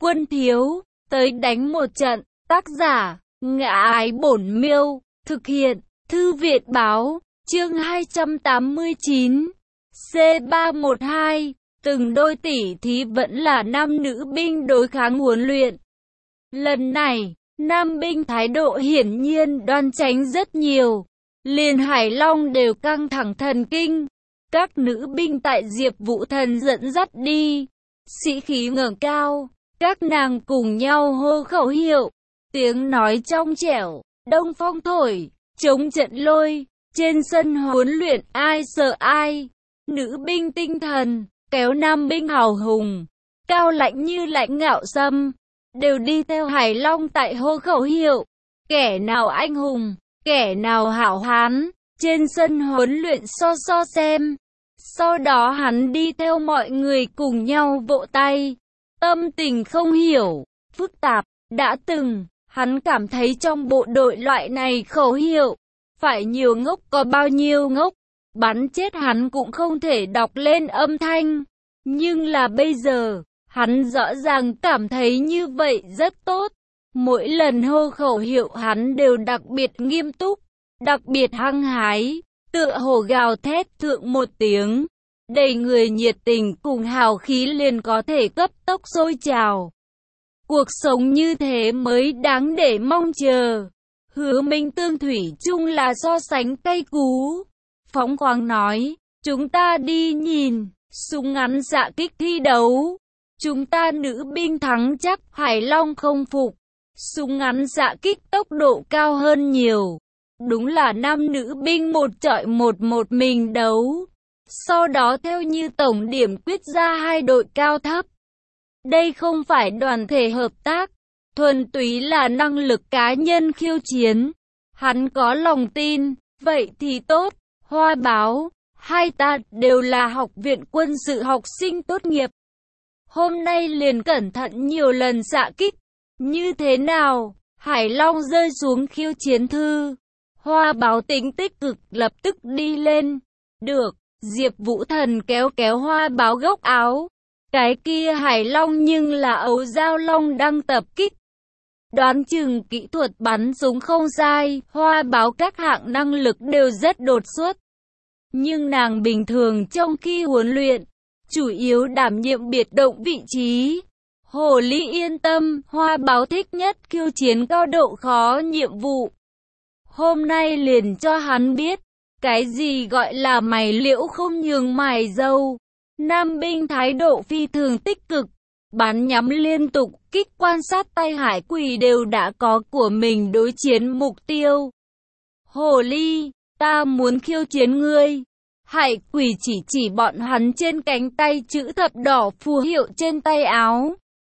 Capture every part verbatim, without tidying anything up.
Quân thiếu, tới đánh một trận. Tác giả, Ngã Ái Bổn Miêu. Thực hiện, Thư viện báo. Chương hai trăm tám mươi chín. C ba một hai. Từng đôi tỷ thí vẫn là nam nữ binh đối kháng huấn luyện. Lần này, nam binh thái độ hiển nhiên đoan chánh rất nhiều. Liền Hải Long đều căng thẳng thần kinh. Các nữ binh tại Diệp Vũ Thần dẫn dắt đi, sĩ khí ngẩng cao, các nàng cùng nhau hô khẩu hiệu, tiếng nói trong trẻo, đông phong thổi, chống trận lôi, trên sân huấn luyện ai sợ ai. Nữ binh tinh thần, kéo nam binh hào hùng, cao lãnh như lãnh ngạo sâm, đều đi theo Hải Long tại hô khẩu hiệu, kẻ nào anh hùng, kẻ nào hảo hán, trên sân huấn luyện so so xem. Sau đó hắn đi theo mọi người cùng nhau vỗ tay. Tâm tình không hiểu, phức tạp, đã từng, hắn cảm thấy trong bộ đội loại này khẩu hiệu, phải nhiều ngốc có bao nhiêu ngốc, bắn chết hắn cũng không thể đọc lên âm thanh. Nhưng là bây giờ, hắn rõ ràng cảm thấy như vậy rất tốt. Mỗi lần hô khẩu hiệu hắn đều đặc biệt nghiêm túc, đặc biệt hăng hái. Tựa hồ gào thét thượng một tiếng, đầy người nhiệt tình cùng hào khí liền có thể cấp tốc sôi trào. Cuộc sống như thế mới đáng để mong chờ. Hứa Minh Tương thủy chung là so sánh cay cú. Phóng khoáng nói, chúng ta đi nhìn, súng ngắn xạ kích thi đấu. Chúng ta nữ binh thắng chắc. Hải Long không phục. Súng ngắn xạ kích tốc độ cao hơn nhiều. Đúng là nam nữ binh một chọi một một mình đấu. Sau đó theo như tổng điểm quyết ra hai đội cao thấp. Đây không phải đoàn thể hợp tác, thuần túy là năng lực cá nhân khiêu chiến. Hắn có lòng tin, vậy thì tốt. Hoa báo, hai ta đều là học viện quân sự học sinh tốt nghiệp. Hôm nay liền cẩn thận nhiều lần xạ kích. Như thế nào? Hải Long rơi xuống khiêu chiến thư. Hoa báo tính tích cực lập tức đi lên. Được, Diệp Vũ Thần kéo kéo hoa báo góc áo. Cái kia Hải Long nhưng là ấu giao long đang tập kích. Đoán chừng kỹ thuật bắn súng không sai, hoa báo các hạng năng lực đều rất đột xuất. Nhưng nàng bình thường trong khi huấn luyện, chủ yếu đảm nhiệm biệt động vị trí. Hồ Ly yên tâm, hoa báo thích nhất khiêu chiến cao độ khó nhiệm vụ. Hôm nay liền cho hắn biết, cái gì gọi là mày liễu không nhường mày dâu. Nam binh thái độ phi thường tích cực, bắn nhắm liên tục, kích quan sát tay Hải Quỷ đều đã có của mình đối chiến mục tiêu. Hồ Ly, ta muốn khiêu chiến ngươi. Hải Quỷ chỉ chỉ bọn hắn trên cánh tay chữ thập đỏ phù hiệu trên tay áo.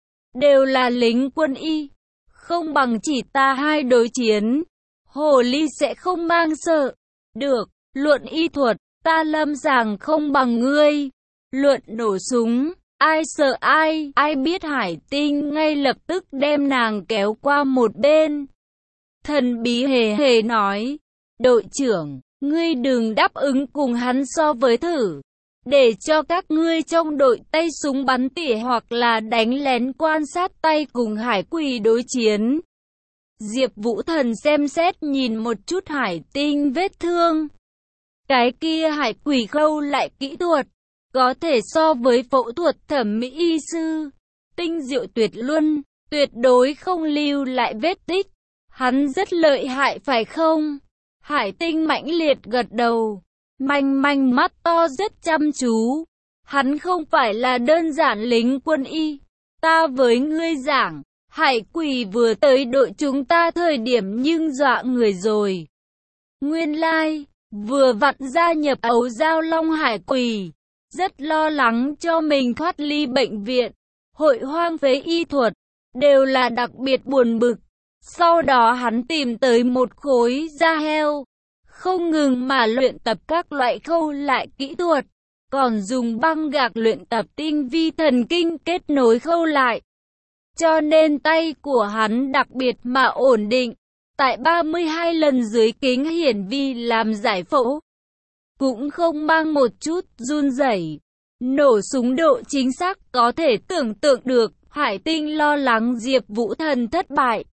Đều là lính quân y, không bằng chỉ ta hai đối chiến. Hồ Ly sẽ không mang sợ. Được, luận y thuật, ta lâm sàng không bằng ngươi. Luận nổ súng, ai sợ ai, ai biết. Hải Tinh ngay lập tức đem nàng kéo qua một bên. Thần bí hề hề nói, đội trưởng, ngươi đừng đáp ứng cùng hắn so với thử. Để cho các ngươi trong đội tay súng bắn tỉa hoặc là đánh lén quan sát tay cùng Hải Quỷ đối chiến. Diệp Vũ Thần xem xét nhìn một chút Hải Tinh vết thương. Cái kia Hải Quỷ khâu lại kỹ thuật, có thể so với phẫu thuật thẩm mỹ y sư. Tinh diệu tuyệt luân, tuyệt đối không lưu lại vết tích. Hắn rất lợi hại phải không? Hải Tinh mãnh liệt gật đầu. Manh manh mắt to rất chăm chú. Hắn không phải là đơn giản lính quân y. Ta với ngươi giảng, Hải Quỷ vừa tới đội chúng ta thời điểm nhưng dọa người rồi. Nguyên lai, like, vừa vặn gia nhập ấu giao long Hải Quỷ. Rất lo lắng cho mình thoát ly bệnh viện. Hội hoang phế y thuật, đều là đặc biệt buồn bực. Sau đó hắn tìm tới một khối da heo. Không ngừng mà luyện tập các loại khâu lại kỹ thuật, còn dùng băng gạc luyện tập tinh vi thần kinh kết nối khâu lại. Cho nên tay của hắn đặc biệt mà ổn định, tại ba mươi hai lần dưới kính hiển vi làm giải phẫu. Cũng không mang một chút run rẩy. Nổ súng độ chính xác có thể tưởng tượng được, Hải Tinh lo lắng Diệp Vũ Thần thất bại.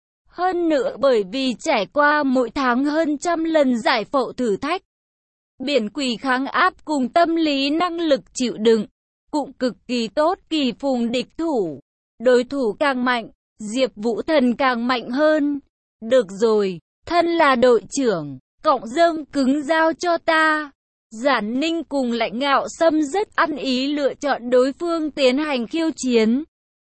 Hơn nữa bởi vì trải qua mỗi tháng hơn trăm lần giải phẫu thử thách, biển quỷ kháng áp cùng tâm lý năng lực chịu đựng, cũng cực kỳ tốt kỳ phùng địch thủ. Đối thủ càng mạnh, Diệp Vũ Thần càng mạnh hơn. Được rồi, thân là đội trưởng, cọng rơm cứng giao cho ta. Giản Ninh cùng Lãnh Ngạo Sâm rất ăn ý lựa chọn đối phương tiến hành khiêu chiến.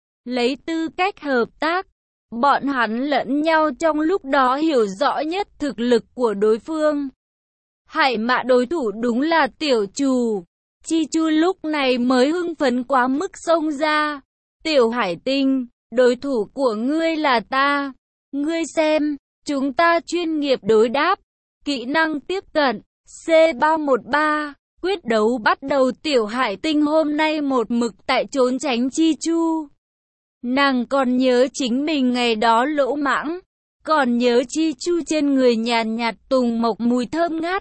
Lấy tư cách hợp tác, bọn hắn lẫn nhau trong lúc đó hiểu rõ nhất thực lực của đối phương. Hải Mã đối thủ đúng là Tiểu Trù. Chi Chu lúc này mới hưng phấn quá mức xông ra. Tiểu Hải Tinh, đối thủ của ngươi là ta. Ngươi xem, chúng ta chuyên nghiệp đối đáp. Kỹ năng tiếp cận, C ba một ba. Quyết đấu bắt đầu. Tiểu Hải Tinh hôm nay một mực tại trốn tránh Chi Chu. Nàng còn nhớ chính mình ngày đó lỗ mãng. Còn nhớ Chi Chu trên người nhàn nhạt tùng mộc mùi thơm ngát.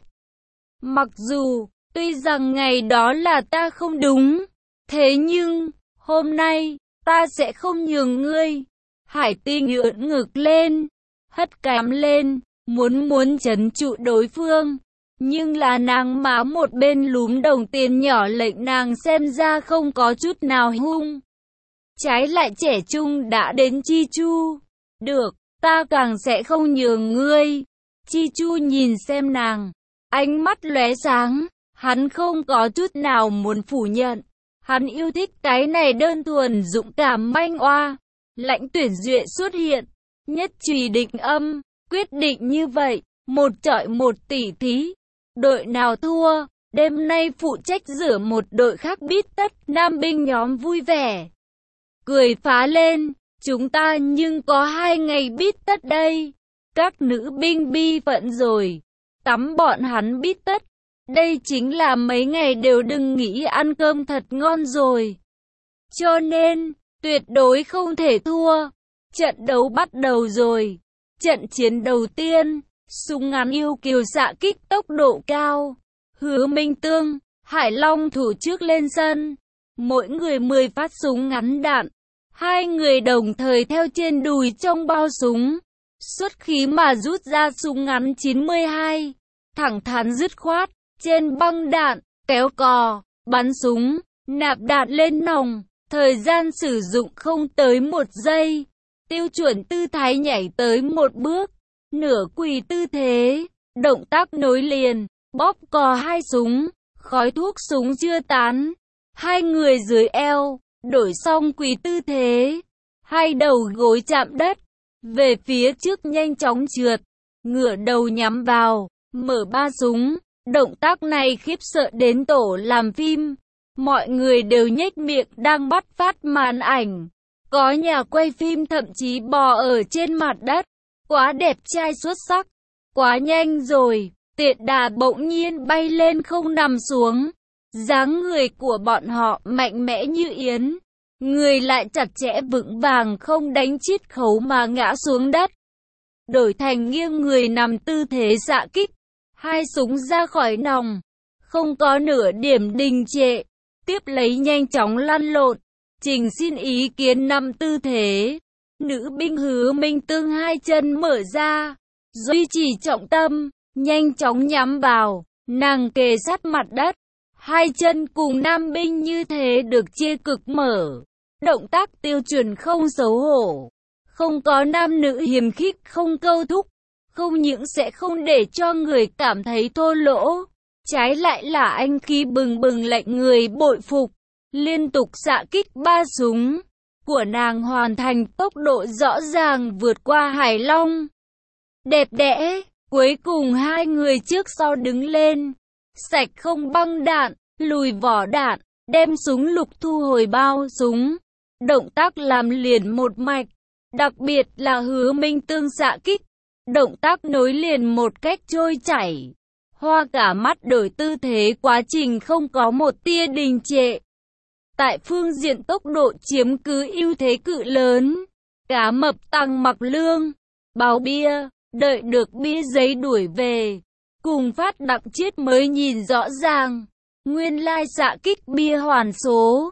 Mặc dù, tuy rằng ngày đó là ta không đúng, thế nhưng, hôm nay, ta sẽ không nhường ngươi. Hải Tinh ưỡn ngực lên, hất cằm lên, muốn muốn trấn trụ đối phương. Nhưng là nàng má một bên lúm đồng tiền nhỏ lệnh nàng xem ra không có chút nào hung. Trái lại trẻ trung đã đến Chi Chu. Được, ta càng sẽ không nhường ngươi. Chi Chu nhìn xem nàng, ánh mắt lóe sáng, hắn không có chút nào muốn phủ nhận. Hắn yêu thích cái này đơn thuần dũng cảm manh oa. Lãnh Tuyển Duệ xuất hiện, nhất trì định âm, quyết định như vậy, một chọi một tỷ thí. Đội nào thua, đêm nay phụ trách rửa một đội khác bít tất. Nam binh nhóm vui vẻ, cười phá lên, chúng ta nhưng có hai ngày bít tất đây. Các nữ binh bi phận rồi, tắm bọn hắn bít tất. Đây chính là mấy ngày đều đừng nghĩ ăn cơm thật ngon rồi. Cho nên, tuyệt đối không thể thua. Trận đấu bắt đầu rồi. Trận chiến đầu tiên, súng ngắn yêu kiều xạ kích tốc độ cao. Hứa Minh Tương, Hải Long thủ trước lên sân. Mỗi người mười phát súng ngắn đạn. Hai người đồng thời theo trên đùi trong bao súng. Xuất khí mà rút ra súng ngắn chín mươi hai. Thẳng thắn dứt khoát. Trên băng đạn, kéo cò, bắn súng, nạp đạn lên nòng. Thời gian sử dụng không tới một giây. Tiêu chuẩn tư thái nhảy tới một bước. Nửa quỳ tư thế. Động tác nối liền. Bóp cò hai súng. Khói thuốc súng chưa tán. Hai người dưới eo. Đổi xong quỳ tư thế. Hai đầu gối chạm đất. Về phía trước nhanh chóng trượt. Ngửa đầu nhắm vào. Mở ba súng. Động tác này khiếp sợ đến tổ làm phim. Mọi người đều nhếch miệng đang bắt phát màn ảnh. Có nhà quay phim thậm chí bò ở trên mặt đất. Quá đẹp trai xuất sắc. Quá nhanh rồi. Tiện đà bỗng nhiên bay lên không nằm xuống. Dáng người của bọn họ mạnh mẽ như yến. Người lại chặt chẽ vững vàng không đánh chiết khấu mà ngã xuống đất. Đổi thành nghiêng người nằm tư thế xạ kích. Hai súng ra khỏi nòng. Không có nửa điểm đình trệ. Tiếp lấy nhanh chóng lăn lộn. Trình xin ý kiến nằm tư thế. Nữ binh Hứa Minh Tương hai chân mở ra. Duy trì trọng tâm. Nhanh chóng nhắm vào. Nàng kề sát mặt đất. Hai chân cùng nam binh như thế được chia cực mở. Động tác tiêu chuẩn không xấu hổ. Không có nam nữ hiềm khích không câu thúc. Không những sẽ không để cho người cảm thấy thô lỗ. Trái lại là anh khí bừng bừng lệnh người bội phục. Liên tục xạ kích ba súng. Của nàng hoàn thành tốc độ rõ ràng vượt qua Hải Long. Đẹp đẽ. Cuối cùng hai người trước sau đứng lên. Sạch không băng đạn. Lùi vỏ đạn. Đem súng lục thu hồi bao súng. Động tác làm liền một mạch. Đặc biệt là Hứa Minh Tương xạ kích. Động tác nối liền một cách trôi chảy. Hoa cả mắt đổi tư thế quá trình không có một tia đình trệ. Tại phương diện tốc độ chiếm cứ ưu thế cự lớn. Cá mập tăng mặc lương. Báo bia, đợi được bia giấy đuổi về. Cùng phát đặc chiết mới nhìn rõ ràng. Nguyên lai xạ kích bia hoàn số.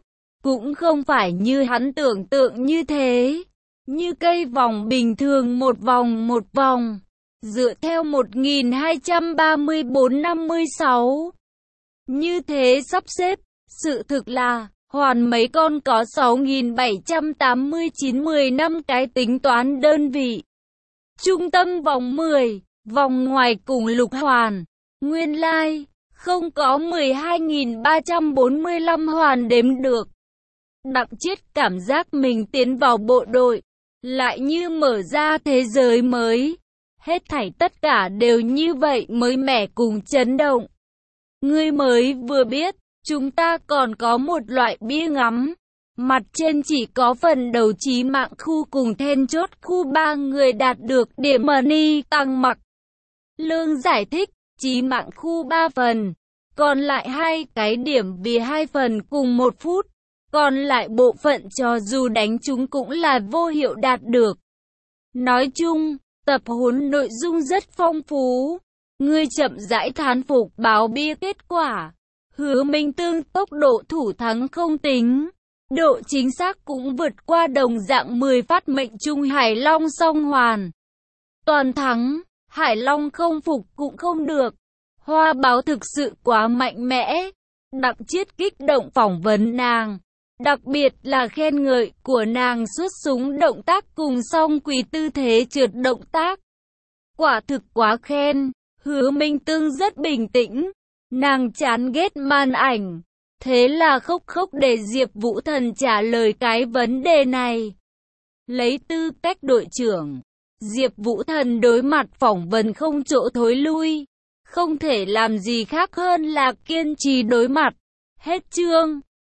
cũng không phải như hắn tưởng tượng như thế. Như cây vòng bình thường một vòng một vòng, dựa theo một nghìn hai trăm ba mươi bốn năm mươi sáu. Như thế sắp xếp, sự thực là, hoàn mấy con có sáu nghìn bảy trăm tám mươi chín mười lăm cái tính toán đơn vị. Trung tâm vòng mười, vòng ngoài cùng lục hoàn. Nguyên lai, không có mười hai nghìn ba trăm bốn mươi lăm hoàn đếm được. Đặng Chiết cảm giác mình tiến vào bộ đội, lại như mở ra thế giới mới. Hết thảy tất cả đều như vậy mới mẻ cùng chấn động. Ngươi mới vừa biết, chúng ta còn có một loại bia ngắm. Mặt trên chỉ có phần đầu chí mạng khu cùng then chốt khu ba người đạt được điểm money tăng mặc. Lương giải thích, chí mạng khu ba phần, còn lại hai cái điểm vì hai phần cùng một phút. Còn lại bộ phận cho dù đánh chúng cũng là vô hiệu đạt được. Nói chung, tập huấn nội dung rất phong phú. Ngươi chậm rãi thán phục báo bia kết quả. Hứa Minh Tương tốc độ thủ thắng không tính. Độ chính xác cũng vượt qua đồng dạng mười phát mệnh trung Hải Long song hoàn. Toàn thắng, Hải Long không phục cũng không được. Hoa báo thực sự quá mạnh mẽ. Đặng Chiết kích động phỏng vấn nàng. Đặc biệt là khen ngợi của nàng xuất súng động tác cùng song quỳ tư thế trượt động tác. Quả thực quá khen. Hứa Minh Tương rất bình tĩnh. Nàng chán ghét màn ảnh. Thế là khóc khóc để Diệp Vũ Thần trả lời cái vấn đề này. Lấy tư cách đội trưởng, Diệp Vũ Thần đối mặt phỏng vấn không chỗ thối lui. Không thể làm gì khác hơn là kiên trì đối mặt. Hết chương.